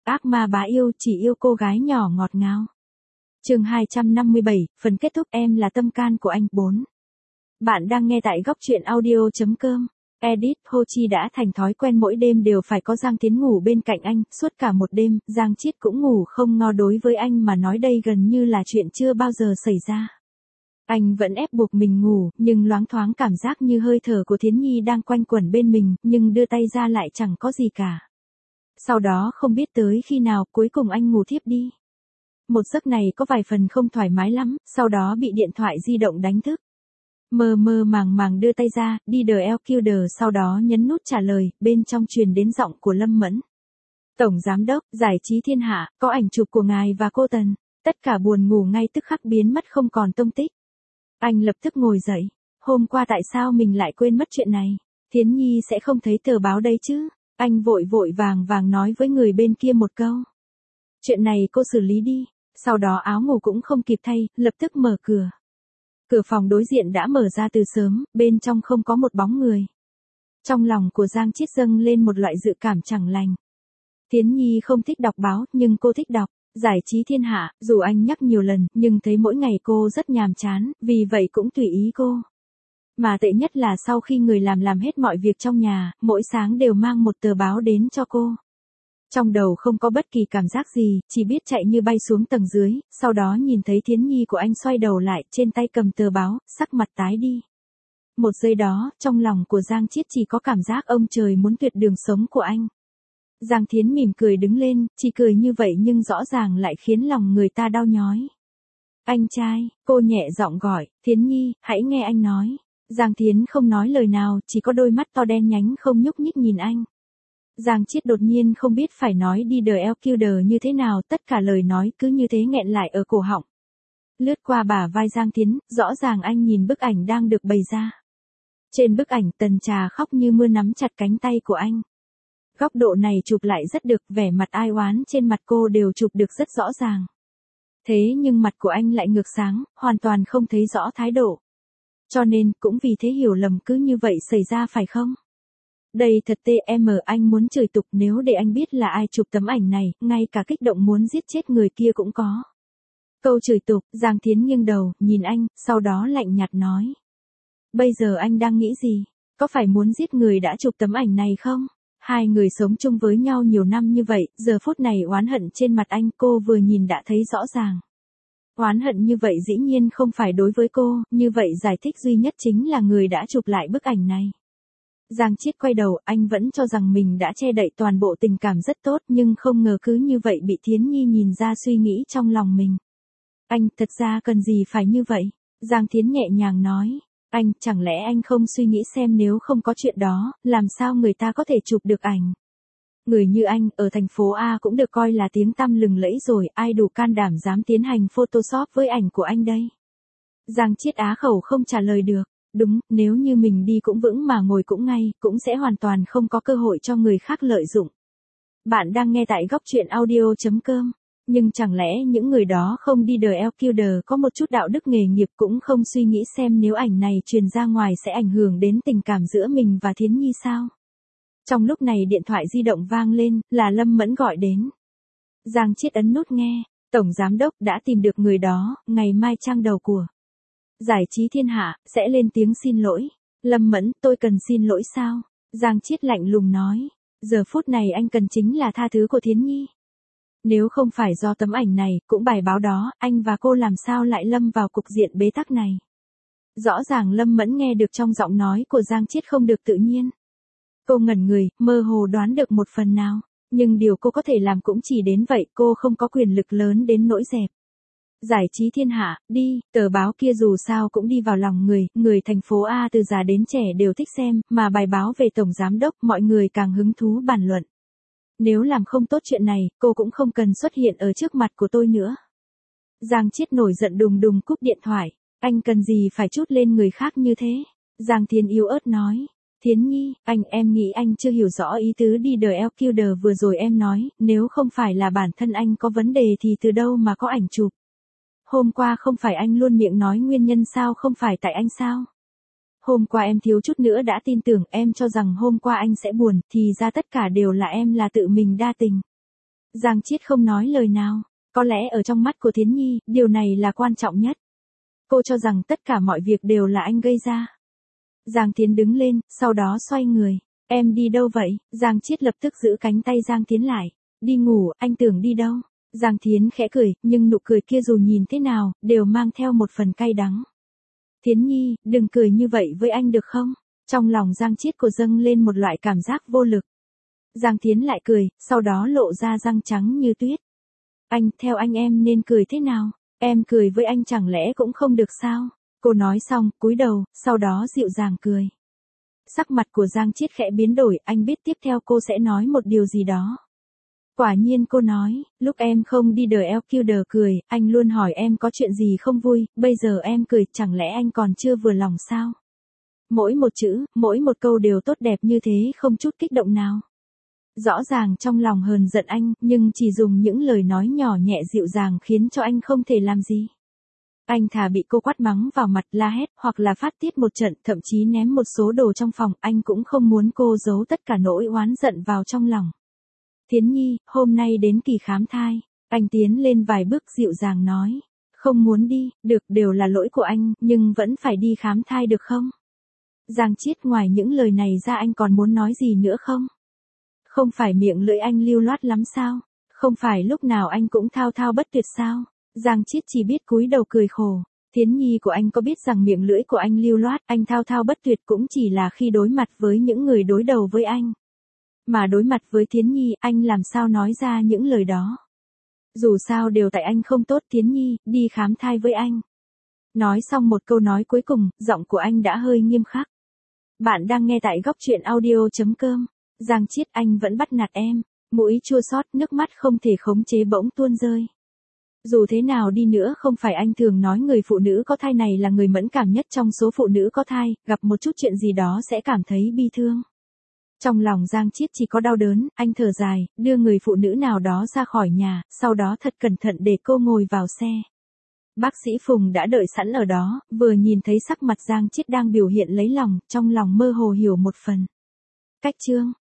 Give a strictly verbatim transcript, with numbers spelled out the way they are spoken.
ác ma bá yêu chỉ yêu cô gái nhỏ ngọt ngào. Chương hai trăm năm mươi bảy, phần kết thúc. Em là tâm can của anh. bốn. Bạn đang nghe tại góc truyện audio chấm com. Edit. Ho Chi đã thành thói quen mỗi đêm đều phải có Giang Thiến ngủ bên cạnh anh, suốt cả một đêm, Giang Chiết cũng ngủ không ngo. Đối với anh mà nói đây gần như là chuyện chưa bao giờ xảy ra. Anh vẫn ép buộc mình ngủ, nhưng loáng thoáng cảm giác như hơi thở của Thiến Nhi đang quanh quẩn bên mình, nhưng đưa tay ra lại chẳng có gì cả. Sau đó không biết tới khi nào, cuối cùng anh ngủ thiếp đi. Một giấc này có vài phần không thoải mái lắm, sau đó bị điện thoại di động đánh thức. Mơ mơ màng màng đưa tay ra, đi đờ eo Killer, sau đó nhấn nút trả lời, bên trong truyền đến giọng của Lâm Mẫn. Tổng Giám đốc, Giải trí Thiên Hạ, có ảnh chụp của ngài và cô Tần. Tất cả buồn ngủ ngay tức khắc biến mất không còn tông tích. Anh lập tức ngồi dậy. Hôm qua tại sao mình lại quên mất chuyện này? Thiến Nhi sẽ không thấy tờ báo đấy chứ? Anh vội vội vàng vàng nói với người bên kia một câu. Chuyện này cô xử lý đi. Sau đó áo ngủ cũng không kịp thay, lập tức mở cửa. Cửa phòng đối diện đã mở ra từ sớm, bên trong không có một bóng người. Trong lòng của Giang Chiết dâng lên một loại dự cảm chẳng lành. Thiến Nhi không thích đọc báo, nhưng cô thích đọc Giải trí Thiên Hạ, dù anh nhắc nhiều lần, nhưng thấy mỗi ngày cô rất nhàm chán, vì vậy cũng tùy ý cô. Mà tệ nhất là sau khi người làm làm hết mọi việc trong nhà, mỗi sáng đều mang một tờ báo đến cho cô. Trong đầu không có bất kỳ cảm giác gì, chỉ biết chạy như bay xuống tầng dưới, sau đó nhìn thấy Thiến Nhi của anh xoay đầu lại, trên tay cầm tờ báo, sắc mặt tái đi. Một giây đó, trong lòng của Giang Chiết chỉ có cảm giác ông trời muốn tuyệt đường sống của anh. Giang Thiến mỉm cười đứng lên, chỉ cười như vậy nhưng rõ ràng lại khiến lòng người ta đau nhói. Anh trai, cô nhẹ giọng gọi, Thiến Nhi, hãy nghe anh nói. Giang Thiến không nói lời nào, chỉ có đôi mắt to đen nhánh không nhúc nhích nhìn anh. Giang Chiết đột nhiên không biết phải nói đi đờ eo Killer như thế nào, tất cả lời nói cứ như thế nghẹn lại ở cổ họng. Lướt qua bả vai Giang Thiến, rõ ràng anh nhìn bức ảnh đang được bày ra. Trên bức ảnh Tần Trà khóc như mưa nắm chặt cánh tay của anh. Góc độ này chụp lại rất được, vẻ mặt ai oán trên mặt cô đều chụp được rất rõ ràng. Thế nhưng mặt của anh lại ngược sáng, hoàn toàn không thấy rõ thái độ. Cho nên, cũng vì thế hiểu lầm cứ như vậy xảy ra phải không? Đây thật tê em, anh muốn chửi tục nếu để anh biết là ai chụp tấm ảnh này, ngay cả kích động muốn giết chết người kia cũng có. Câu chửi tục, Giang Thiến nghiêng đầu, nhìn anh, sau đó lạnh nhạt nói. Bây giờ anh đang nghĩ gì? Có phải muốn giết người đã chụp tấm ảnh này không? Hai người sống chung với nhau nhiều năm như vậy, giờ phút này oán hận trên mặt anh cô vừa nhìn đã thấy rõ ràng. Oán hận như vậy dĩ nhiên không phải đối với cô, như vậy giải thích duy nhất chính là người đã chụp lại bức ảnh này. Giang Chiết quay đầu, anh vẫn cho rằng mình đã che đậy toàn bộ tình cảm rất tốt, nhưng không ngờ cứ như vậy bị Thiến Nhi nhìn ra suy nghĩ trong lòng mình. Anh, thật ra cần gì phải như vậy? Giang Thiến nhẹ nhàng nói. Anh, chẳng lẽ anh không suy nghĩ xem nếu không có chuyện đó, làm sao người ta có thể chụp được ảnh? Người như anh, ở thành phố A cũng được coi là tiếng tăm lừng lẫy rồi, ai đủ can đảm dám tiến hành Photoshop với ảnh của anh đây? Giang Chiết á khẩu không trả lời được. Đúng, nếu như mình đi cũng vững mà ngồi cũng ngay, cũng sẽ hoàn toàn không có cơ hội cho người khác lợi dụng. Bạn đang nghe tại góc truyện audio chấm com. Nhưng chẳng lẽ những người đó không đi đờ eo Killer có một chút đạo đức nghề nghiệp cũng không suy nghĩ xem nếu ảnh này truyền ra ngoài sẽ ảnh hưởng đến tình cảm giữa mình và Thiến Nhi sao? Trong lúc này điện thoại di động vang lên, là Lâm Mẫn gọi đến. Giang Chiết ấn nút nghe, Tổng Giám đốc đã tìm được người đó, ngày mai trang đầu của Giải trí Thiên Hạ, sẽ lên tiếng xin lỗi. Lâm Mẫn, tôi cần xin lỗi sao? Giang Chiết lạnh lùng nói. Giờ phút này anh cần chính là tha thứ của Thiến Nhi. Nếu không phải do tấm ảnh này, cũng bài báo đó, anh và cô làm sao lại lâm vào cục diện bế tắc này? Rõ ràng Lâm Mẫn nghe được trong giọng nói của Giang Chiết không được tự nhiên. Cô ngẩn người, mơ hồ đoán được một phần nào. Nhưng điều cô có thể làm cũng chỉ đến vậy, cô không có quyền lực lớn đến nỗi dẹp. Giải trí Thiên Hạ, đi, tờ báo kia dù sao cũng đi vào lòng người, người thành phố A từ già đến trẻ đều thích xem, mà bài báo về Tổng Giám đốc mọi người càng hứng thú bàn luận. Nếu làm không tốt chuyện này, cô cũng không cần xuất hiện ở trước mặt của tôi nữa. Giang Chiết nổi giận đùng đùng cúp điện thoại, anh cần gì phải trút lên người khác như thế? Giang Thiến yếu ớt nói. Thiến Nhi, anh em nghĩ anh chưa hiểu rõ ý tứ đi đờ eo Killer vừa rồi em nói, nếu không phải là bản thân anh có vấn đề thì từ đâu mà có ảnh chụp. Hôm qua không phải anh luôn miệng nói nguyên nhân sao không phải tại anh sao? Hôm qua em thiếu chút nữa đã tin tưởng, em cho rằng hôm qua anh sẽ buồn, thì ra tất cả đều là em là tự mình đa tình. Giang Chiết không nói lời nào. Có lẽ ở trong mắt của Thiến Nhi, điều này là quan trọng nhất. Cô cho rằng tất cả mọi việc đều là anh gây ra. Giang Thiến đứng lên, sau đó xoay người. Em đi đâu vậy? Giang Chiết lập tức giữ cánh tay Giang Thiến lại. Đi ngủ, anh tưởng đi đâu? Giang Thiến khẽ cười, nhưng nụ cười kia dù nhìn thế nào, đều mang theo một phần cay đắng. Thiến Nhi, đừng cười như vậy với anh được không? Trong lòng Giang Chiết cô dâng lên một loại cảm giác vô lực. Giang Thiến lại cười, sau đó lộ ra răng trắng như tuyết. Anh, theo anh em nên cười thế nào? Em cười với anh chẳng lẽ cũng không được sao? Cô nói xong, cúi đầu, sau đó dịu dàng cười. Sắc mặt của Giang Chiết khẽ biến đổi, anh biết tiếp theo cô sẽ nói một điều gì đó. Quả nhiên cô nói, lúc em không đi đờ eo kêu đờ cười, anh luôn hỏi em có chuyện gì không vui, bây giờ em cười, chẳng lẽ anh còn chưa vừa lòng sao? Mỗi một chữ, mỗi một câu đều tốt đẹp như thế không chút kích động nào. Rõ ràng trong lòng hờn giận anh, nhưng chỉ dùng những lời nói nhỏ nhẹ dịu dàng khiến cho anh không thể làm gì. Anh thà bị cô quát mắng vào mặt la hét hoặc là phát tiết một trận, thậm chí ném một số đồ trong phòng, anh cũng không muốn cô giấu tất cả nỗi oán giận vào trong lòng. Thiến Nhi, hôm nay đến kỳ khám thai. Anh tiến lên vài bước dịu dàng nói. Không muốn đi, được, đều là lỗi của anh, nhưng vẫn phải đi khám thai được không? Giang Chiết, ngoài những lời này ra anh còn muốn nói gì nữa không? Không phải miệng lưỡi anh lưu loát lắm sao? Không phải lúc nào anh cũng thao thao bất tuyệt sao? Giang Chiết chỉ biết cúi đầu cười khổ. Thiến Nhi của anh có biết rằng miệng lưỡi của anh lưu loát, anh thao thao bất tuyệt cũng chỉ là khi đối mặt với những người đối đầu với anh. Mà đối mặt với Thiến Nhi, anh làm sao nói ra những lời đó? Dù sao đều tại anh không tốt. Thiến Nhi, đi khám thai với anh. Nói xong một câu nói cuối cùng, giọng của anh đã hơi nghiêm khắc. Bạn đang nghe tại góc truyện audio.com. Giang Chiết, anh vẫn bắt nạt em. Mũi chua xót, nước mắt không thể khống chế bỗng tuôn rơi. Dù thế nào đi nữa, không phải anh thường nói người phụ nữ có thai này là người mẫn cảm nhất trong số phụ nữ có thai, gặp một chút chuyện gì đó sẽ cảm thấy bi thương. Trong lòng Giang Chiết chỉ có đau đớn, anh thở dài, đưa người phụ nữ nào đó ra khỏi nhà, sau đó thật cẩn thận để cô ngồi vào xe. Bác sĩ Phùng đã đợi sẵn ở đó, vừa nhìn thấy sắc mặt Giang Chiết đang biểu hiện lấy lòng, trong lòng mơ hồ hiểu một phần. Cách chương